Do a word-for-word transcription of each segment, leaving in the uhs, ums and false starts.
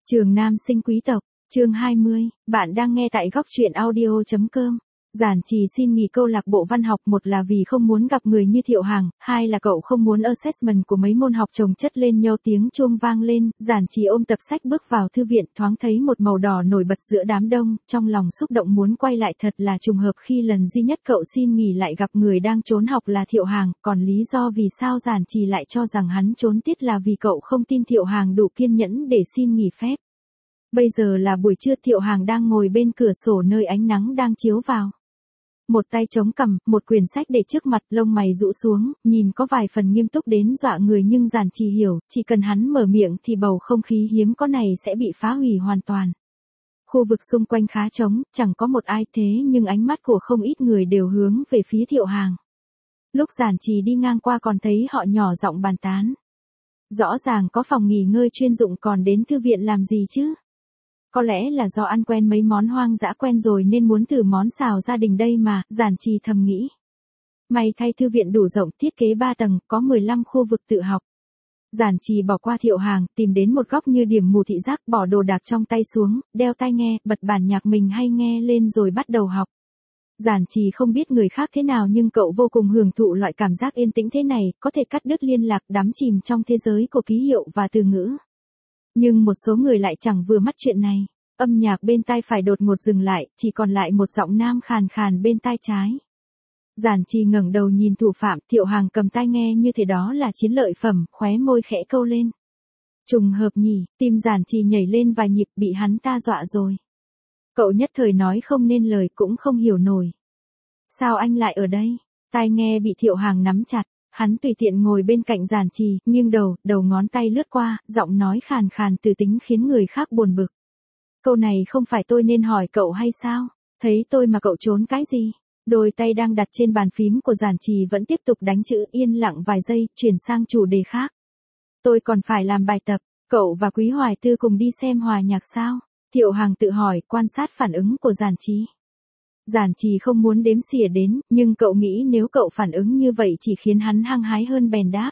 Trường Nam sinh quý tộc, chương hai mươi, bạn đang nghe tại góc truyện audio chấm com. Giản Trì xin nghỉ câu lạc bộ văn học, một là vì không muốn gặp người như Thiệu Hàng, hai là cậu không muốn assessment của mấy môn học chồng chất lên nhau. Tiếng chuông vang lên, Giản Trì ôm tập sách bước vào thư viện, thoáng thấy một màu đỏ nổi bật giữa đám đông, trong lòng xúc động muốn quay lại. Thật là trùng hợp khi lần duy nhất cậu xin nghỉ lại gặp người đang trốn học là Thiệu Hàng, còn lý do vì sao Giản Trì lại cho rằng hắn trốn tiết là vì cậu không tin Thiệu Hàng đủ kiên nhẫn để xin nghỉ phép. Bây giờ là buổi trưa, Thiệu Hàng đang ngồi bên cửa sổ nơi ánh nắng đang chiếu vào. Một tay chống cằm, một quyển sách để trước mặt, lông mày rũ xuống, nhìn có vài phần nghiêm túc đến dọa người, nhưng Giản Trì hiểu, chỉ cần hắn mở miệng thì bầu không khí hiếm có này sẽ bị phá hủy hoàn toàn. Khu vực xung quanh khá trống, chẳng có một ai, thế nhưng ánh mắt của không ít người đều hướng về phía Thiệu Hàng. Lúc Giản Trì đi ngang qua còn thấy họ nhỏ giọng bàn tán. Rõ ràng có phòng nghỉ ngơi chuyên dụng còn đến thư viện làm gì chứ? Có lẽ là do ăn quen mấy món hoang dã quen rồi nên muốn thử món xào gia đình đây mà, Giản Trì thầm nghĩ. May thay thư viện đủ rộng, thiết kế ba tầng, có mười lăm khu vực tự học. Giản Trì bỏ qua Thiệu Hàng, tìm đến một góc như điểm mù thị giác, bỏ đồ đạc trong tay xuống, đeo tai nghe, bật bản nhạc mình hay nghe lên rồi bắt đầu học. Giản Trì không biết người khác thế nào nhưng cậu vô cùng hưởng thụ loại cảm giác yên tĩnh thế này, có thể cắt đứt liên lạc, đắm chìm trong thế giới của ký hiệu và từ ngữ. Nhưng một số người lại chẳng vừa mắt chuyện này. Âm nhạc bên tai phải đột ngột dừng lại, chỉ còn lại một giọng nam khàn khàn bên tai trái. Giản Trì ngẩng đầu nhìn thủ phạm, Thiệu Hàng cầm tai nghe như thế đó là chiến lợi phẩm, khóe môi khẽ câu lên. Trùng hợp nhỉ, tim Giản Trì nhảy lên vài nhịp, bị hắn ta dọa rồi. Cậu nhất thời nói không nên lời, cũng không hiểu nổi. Sao anh lại ở đây? Tai nghe bị Thiệu Hàng nắm chặt. Hắn tùy tiện ngồi bên cạnh Giản Trì, nghiêng đầu, đầu ngón tay lướt qua, giọng nói khàn khàn từ tính khiến người khác buồn bực. Câu này không phải tôi nên hỏi cậu hay sao? Thấy tôi mà cậu trốn cái gì? Đôi tay đang đặt trên bàn phím của Giản Trì vẫn tiếp tục đánh chữ, yên lặng vài giây, chuyển sang chủ đề khác. Tôi còn phải làm bài tập, cậu và Quý Hoài Tư cùng đi xem hòa nhạc sao? Thiệu Hàng tự hỏi, quan sát phản ứng của Giản Trì. Giản Trì không muốn đếm xỉa đến, nhưng cậu nghĩ nếu cậu phản ứng như vậy chỉ khiến hắn hăng hái hơn bèn đáp.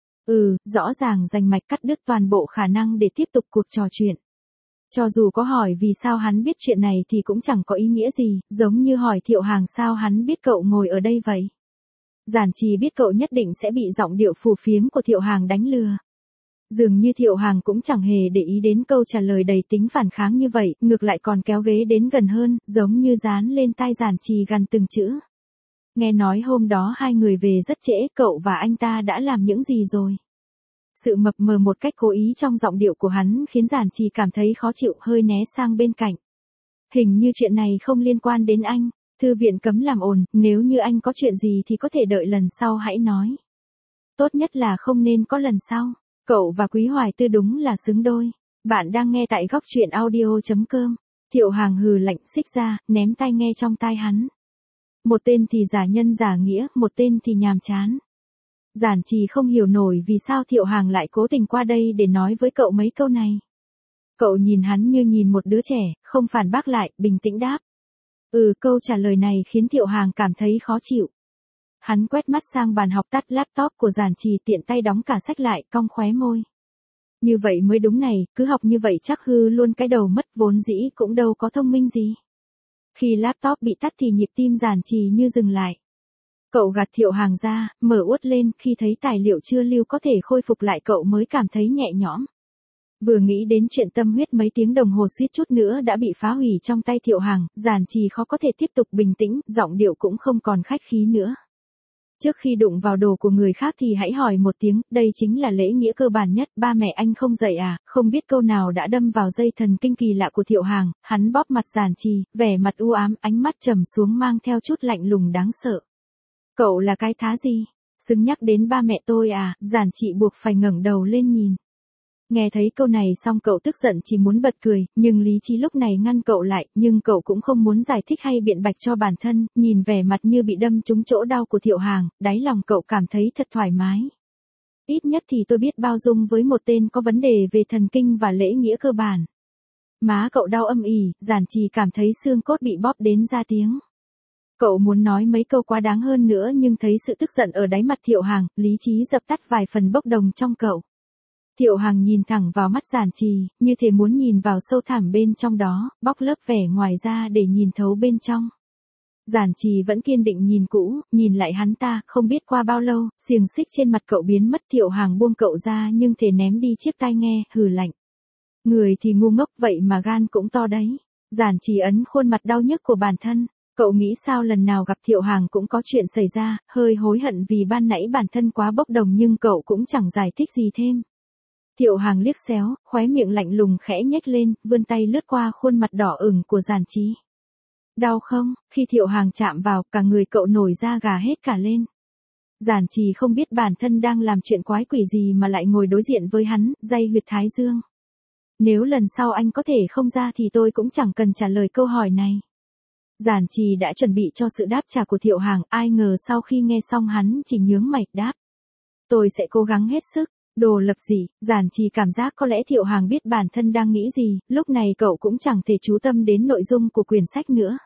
Ừ, rõ ràng rành mạch, cắt đứt toàn bộ khả năng để tiếp tục cuộc trò chuyện. Cho dù có hỏi vì sao hắn biết chuyện này thì cũng chẳng có ý nghĩa gì, giống như hỏi Thiệu Hàng sao hắn biết cậu ngồi ở đây vậy. Giản Trì biết cậu nhất định sẽ bị giọng điệu phù phiếm của Thiệu Hàng đánh lừa. Dường như Thiệu Hàng cũng chẳng hề để ý đến câu trả lời đầy tính phản kháng như vậy, ngược lại còn kéo ghế đến gần hơn, giống như dán lên tai Giản Trì gần từng chữ. Nghe nói hôm đó hai người về rất trễ, cậu và anh ta đã làm những gì rồi? Sự mập mờ một cách cố ý trong giọng điệu của hắn khiến Giản Trì cảm thấy khó chịu, hơi né sang bên cạnh. Hình như chuyện này không liên quan đến anh, thư viện cấm làm ồn, nếu như anh có chuyện gì thì có thể đợi lần sau hãy nói. Tốt nhất là không nên có lần sau. Cậu và Quý Hoài Tư đúng là xứng đôi. Bạn đang nghe tại góc truyện audio chấm com. Thiệu Hàng hừ lạnh, xích ra, ném tai nghe trong tai hắn. Một tên thì giả nhân giả nghĩa, một tên thì nhàm chán. Giản Trì không hiểu nổi vì sao Thiệu Hàng lại cố tình qua đây để nói với cậu mấy câu này. Cậu nhìn hắn như nhìn một đứa trẻ, không phản bác lại, bình tĩnh đáp. Ừ, câu trả lời này khiến Thiệu Hàng cảm thấy khó chịu. Hắn quét mắt sang bàn học, tắt laptop của Giản Trì, tiện tay đóng cả sách lại, cong khóe môi. Như vậy mới đúng này, cứ học như vậy chắc hư luôn cái đầu mất, vốn dĩ cũng đâu có thông minh gì. Khi laptop bị tắt thì nhịp tim Giản Trì như dừng lại. Cậu gạt Thiệu Hàng ra, mở uất lên, khi thấy tài liệu chưa lưu có thể khôi phục lại cậu mới cảm thấy nhẹ nhõm. Vừa nghĩ đến chuyện tâm huyết mấy tiếng đồng hồ suýt chút nữa đã bị phá hủy trong tay Thiệu Hàng, Giản Trì khó có thể tiếp tục bình tĩnh, giọng điệu cũng không còn khách khí nữa. Trước khi đụng vào đồ của người khác thì hãy hỏi một tiếng, đây chính là lễ nghĩa cơ bản nhất, ba mẹ anh không dạy à? Không biết câu nào đã đâm vào dây thần kinh kỳ lạ của Thiệu Hàng, hắn bóp mặt Giản Trì, vẻ mặt u ám, ánh mắt trầm xuống mang theo chút lạnh lùng đáng sợ. Cậu là cái thá gì? Xứng nhắc đến ba mẹ tôi à? Giản Trì buộc phải ngẩng đầu lên nhìn. Nghe thấy câu này xong cậu tức giận chỉ muốn bật cười, nhưng lý trí lúc này ngăn cậu lại, nhưng cậu cũng không muốn giải thích hay biện bạch cho bản thân, nhìn vẻ mặt như bị đâm trúng chỗ đau của Thiệu Hàng, đáy lòng cậu cảm thấy thật thoải mái. Ít nhất thì tôi biết bao dung với một tên có vấn đề về thần kinh và lễ nghĩa cơ bản. Má cậu đau âm ỉ, Giản Trì cảm thấy xương cốt bị bóp đến ra tiếng. Cậu muốn nói mấy câu quá đáng hơn nữa nhưng thấy sự tức giận ở đáy mặt Thiệu Hàng, lý trí dập tắt vài phần bốc đồng trong cậu. Thiệu Hằng nhìn thẳng vào mắt Giản Trì, như thể muốn nhìn vào sâu thẳm bên trong đó, bóc lớp vẻ ngoài ra để nhìn thấu bên trong. Giản Trì vẫn kiên định nhìn cũ, nhìn lại hắn ta, không biết qua bao lâu, xiềng xích trên mặt cậu biến mất. Thiệu Hằng buông cậu ra nhưng thể ném đi chiếc tai nghe, hừ lạnh. Người thì ngu ngốc vậy mà gan cũng to đấy. Giản Trì ấn khuôn mặt đau nhức của bản thân. Cậu nghĩ sao lần nào gặp Thiệu Hằng cũng có chuyện xảy ra, hơi hối hận vì ban nãy bản thân quá bốc đồng nhưng cậu cũng chẳng giải thích gì thêm. Thiệu Hằng liếc xéo, khóe miệng lạnh lùng khẽ nhếch lên, vươn tay lướt qua khuôn mặt đỏ ửng của Giản Trì. Đau không? Khi Thiệu Hằng chạm vào, cả người cậu nổi da gà hết cả lên. Giản Trì không biết bản thân đang làm chuyện quái quỷ gì mà lại ngồi đối diện với hắn, day huyệt thái dương. Nếu lần sau anh có thể không ra thì tôi cũng chẳng cần trả lời câu hỏi này. Giản Trì đã chuẩn bị cho sự đáp trả của Thiệu Hằng, ai ngờ sau khi nghe xong hắn chỉ nhướng mày đáp. Tôi sẽ cố gắng hết sức. Đồ lập gì, Giản Trì cảm giác có lẽ Thiệu Hằng biết bản thân đang nghĩ gì, lúc này cậu cũng chẳng thể chú tâm đến nội dung của quyển sách nữa.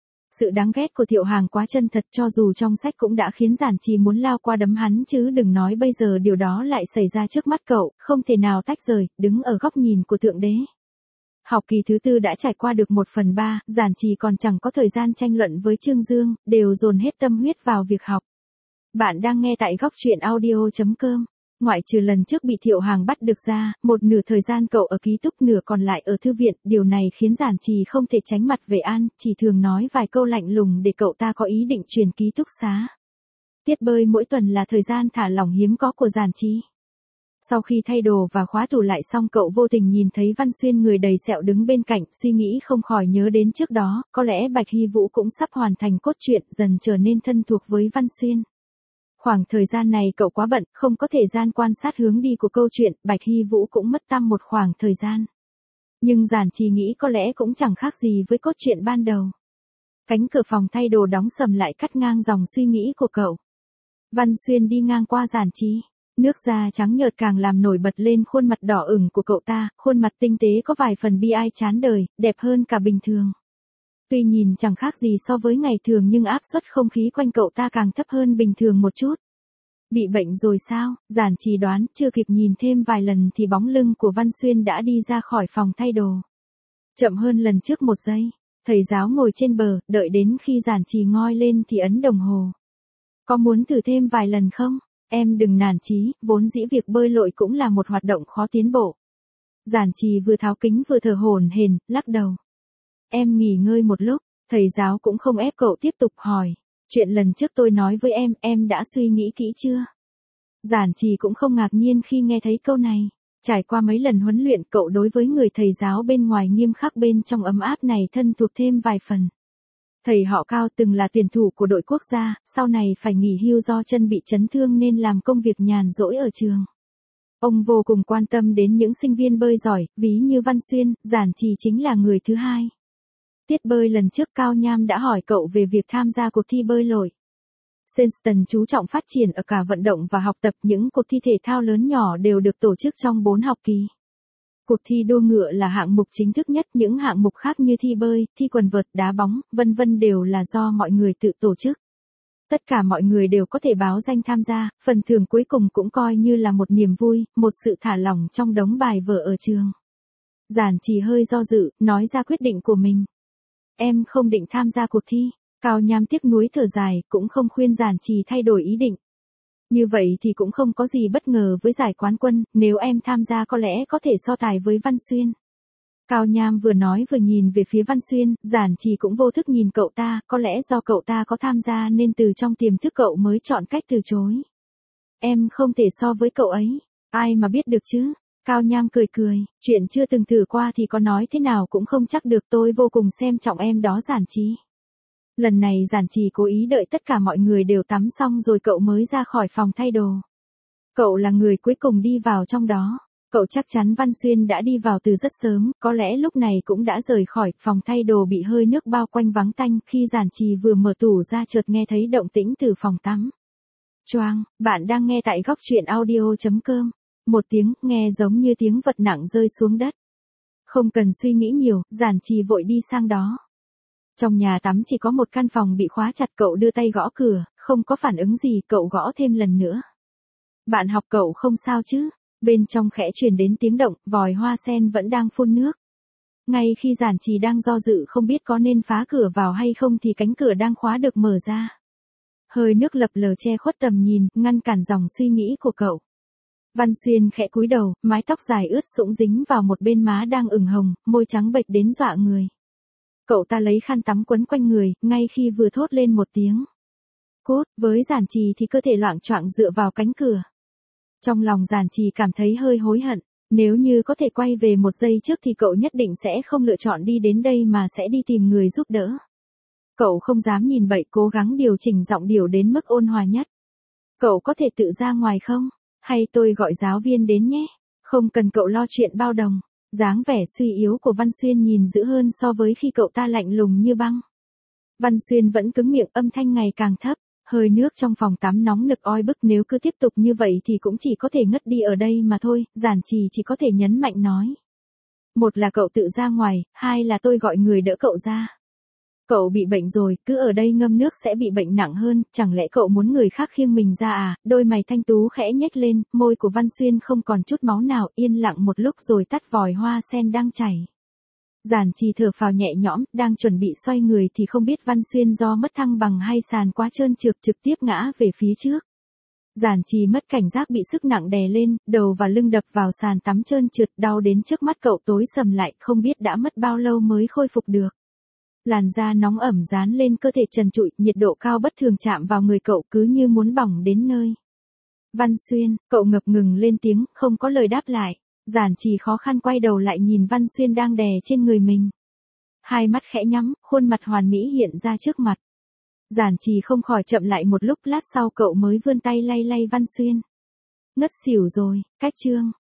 Sự đáng ghét của Thiệu Hằng quá chân thật, cho dù trong sách cũng đã khiến Giản Trì muốn lao qua đấm hắn chứ đừng nói bây giờ điều đó lại xảy ra trước mắt cậu, không thể nào tách rời, đứng ở góc nhìn của Thượng Đế. Học kỳ thứ tư đã trải qua được một phần ba, Giản Trì còn chẳng có thời gian tranh luận với Trương Dương, đều dồn hết tâm huyết vào việc học. Bạn đang nghe tại góc truyện audio chấm com. Ngoại trừ lần trước bị Thiệu Hằng bắt được ra, một nửa thời gian cậu ở ký túc, nửa còn lại ở thư viện, điều này khiến Giản Trì không thể tránh mặt về An, chỉ thường nói vài câu lạnh lùng để cậu ta có ý định chuyển ký túc xá. Tiết bơi mỗi tuần là thời gian thả lỏng hiếm có của Giản Trì. Sau khi thay đồ và khóa tủ lại xong, cậu vô tình nhìn thấy Văn Xuyên người đầy sẹo đứng bên cạnh, suy nghĩ không khỏi nhớ đến trước đó, có lẽ Bạch Hy Vũ cũng sắp hoàn thành cốt truyện, dần trở nên thân thuộc với Văn Xuyên. Khoảng thời gian này cậu quá bận, không có thời gian quan sát hướng đi của câu chuyện, Bạch Hy Vũ cũng mất tăm một khoảng thời gian. Nhưng Giản Trì nghĩ có lẽ cũng chẳng khác gì với cốt truyện ban đầu. Cánh cửa phòng thay đồ đóng sầm lại cắt ngang dòng suy nghĩ của cậu. Văn Xuyên đi ngang qua Giản Trì. Nước da trắng nhợt càng làm nổi bật lên khuôn mặt đỏ ửng của cậu ta, khuôn mặt tinh tế có vài phần bi ai chán đời, đẹp hơn cả bình thường. Tuy nhìn chẳng khác gì so với ngày thường nhưng áp suất không khí quanh cậu ta càng thấp hơn bình thường một chút. Bị bệnh rồi sao? Giản Trì đoán, chưa kịp nhìn thêm vài lần thì bóng lưng của Văn Xuyên đã đi ra khỏi phòng thay đồ. Chậm hơn lần trước một giây, thầy giáo ngồi trên bờ, đợi đến khi Giản Trì ngoi lên thì ấn đồng hồ. Có muốn thử thêm vài lần không? Em đừng nản chí, vốn dĩ việc bơi lội cũng là một hoạt động khó tiến bộ. Giản Trì vừa tháo kính vừa thở hổn hển, lắc đầu. Em nghỉ ngơi một lúc, thầy giáo cũng không ép cậu tiếp tục hỏi. Chuyện lần trước tôi nói với em, em đã suy nghĩ kỹ chưa? Giản Trì cũng không ngạc nhiên khi nghe thấy câu này. Trải qua mấy lần huấn luyện, cậu đối với người thầy giáo bên ngoài nghiêm khắc bên trong ấm áp này thân thuộc thêm vài phần. Thầy họ Cao từng là tuyển thủ của đội quốc gia, sau này phải nghỉ hưu do chân bị chấn thương nên làm công việc nhàn rỗi ở trường. Ông vô cùng quan tâm đến những sinh viên bơi giỏi, ví như Văn Xuyên, Giản Trì chính là người thứ hai. Tiết bơi lần trước Cao Nham đã hỏi cậu về việc tham gia cuộc thi bơi lội. Senston chú trọng phát triển ở cả vận động và học tập, những cuộc thi thể thao lớn nhỏ đều được tổ chức trong bốn học kỳ. Cuộc thi đua ngựa là hạng mục chính thức nhất, những hạng mục khác như thi bơi, thi quần vợt, đá bóng, vân vân đều là do mọi người tự tổ chức. Tất cả mọi người đều có thể báo danh tham gia, phần thưởng cuối cùng cũng coi như là một niềm vui, một sự thả lỏng trong đống bài vở ở trường. Giản Trì hơi do dự, nói ra quyết định của mình. Em không định tham gia cuộc thi. Cao Nham tiếc nuối thở dài, cũng không khuyên Giản Trì thay đổi ý định. Như vậy thì cũng không có gì bất ngờ với giải quán quân, nếu em tham gia có lẽ có thể so tài với Văn Xuyên. Cao Nham vừa nói vừa nhìn về phía Văn Xuyên, Giản Trì cũng vô thức nhìn cậu ta, có lẽ do cậu ta có tham gia nên từ trong tiềm thức cậu mới chọn cách từ chối. Em không thể so với cậu ấy, ai mà biết được chứ. Cao Nham cười cười, chuyện chưa từng thử qua thì có nói thế nào cũng không chắc được, tôi vô cùng xem trọng em đó Giản Trì. Lần này Giản Trì cố ý đợi tất cả mọi người đều tắm xong rồi cậu mới ra khỏi phòng thay đồ. Cậu là người cuối cùng đi vào trong đó. Cậu chắc chắn Văn Xuyên đã đi vào từ rất sớm, có lẽ lúc này cũng đã rời khỏi, phòng thay đồ bị hơi nước bao quanh vắng tanh, khi Giản Trì vừa mở tủ ra chợt nghe thấy động tĩnh từ phòng tắm. Choang, bạn đang nghe tại góc truyện audio chấm com. Một tiếng, nghe giống như tiếng vật nặng rơi xuống đất. Không cần suy nghĩ nhiều, Giản Trì vội đi sang đó. Trong nhà tắm chỉ có một căn phòng bị khóa chặt, cậu đưa tay gõ cửa, không có phản ứng gì, cậu gõ thêm lần nữa. Bạn học cậu không sao chứ? Bên trong khẽ truyền đến tiếng động, vòi hoa sen vẫn đang phun nước. Ngay khi Giản Trì đang do dự không biết có nên phá cửa vào hay không thì cánh cửa đang khóa được mở ra. Hơi nước lập lờ che khuất tầm nhìn, ngăn cản dòng suy nghĩ của cậu. Văn Xuyên khẽ cúi đầu, mái tóc dài ướt sũng dính vào một bên má đang ửng hồng, môi trắng bệch đến dọa người. Cậu ta lấy khăn tắm quấn quanh người, ngay khi vừa thốt lên một tiếng cút, với Giản Trì thì cơ thể loạng choạng dựa vào cánh cửa. Trong lòng Giản Trì cảm thấy hơi hối hận, nếu như có thể quay về một giây trước thì cậu nhất định sẽ không lựa chọn đi đến đây mà sẽ đi tìm người giúp đỡ. Cậu không dám nhìn bậy, cố gắng điều chỉnh giọng điệu đến mức ôn hòa nhất. Cậu có thể tự ra ngoài không? Hay tôi gọi giáo viên đến nhé? Không cần cậu lo chuyện bao đồng. Dáng vẻ suy yếu của Văn Xuyên nhìn dữ hơn so với khi cậu ta lạnh lùng như băng. Văn Xuyên vẫn cứng miệng, âm thanh ngày càng thấp. Hơi nước trong phòng tắm nóng nực oi bức, nếu cứ tiếp tục như vậy thì cũng chỉ có thể ngất đi ở đây mà thôi. Giản Trì chỉ có thể nhấn mạnh nói. Một là cậu tự ra ngoài, hai là tôi gọi người đỡ cậu ra. Cậu bị bệnh rồi, cứ ở đây ngâm nước sẽ bị bệnh nặng hơn, chẳng lẽ cậu muốn người khác khiêng mình ra à? Đôi mày thanh tú khẽ nhếch lên, môi của Văn Xuyên không còn chút máu nào, yên lặng một lúc rồi tắt vòi hoa sen đang chảy. Giản Trì thở phào nhẹ nhõm, đang chuẩn bị xoay người thì không biết Văn Xuyên do mất thăng bằng hay sàn quá trơn trượt trực tiếp ngã về phía trước. Giản Trì mất cảnh giác bị sức nặng đè lên, đầu và lưng đập vào sàn tắm trơn trượt, đau đến trước mắt cậu tối sầm lại, không biết đã mất bao lâu mới khôi phục được. Làn da nóng ẩm dán lên cơ thể trần trụi, nhiệt độ cao bất thường chạm vào người cậu cứ như muốn bỏng đến nơi. Văn Xuyên, cậu ngập ngừng lên tiếng, không có lời đáp lại. Giản Trì khó khăn quay đầu lại nhìn Văn Xuyên đang đè trên người mình. Hai mắt khẽ nhắm, khuôn mặt hoàn mỹ hiện ra trước mặt. Giản Trì không khỏi chậm lại một lúc, lát sau cậu mới vươn tay lay lay Văn Xuyên. Ngất xỉu rồi, cách chương.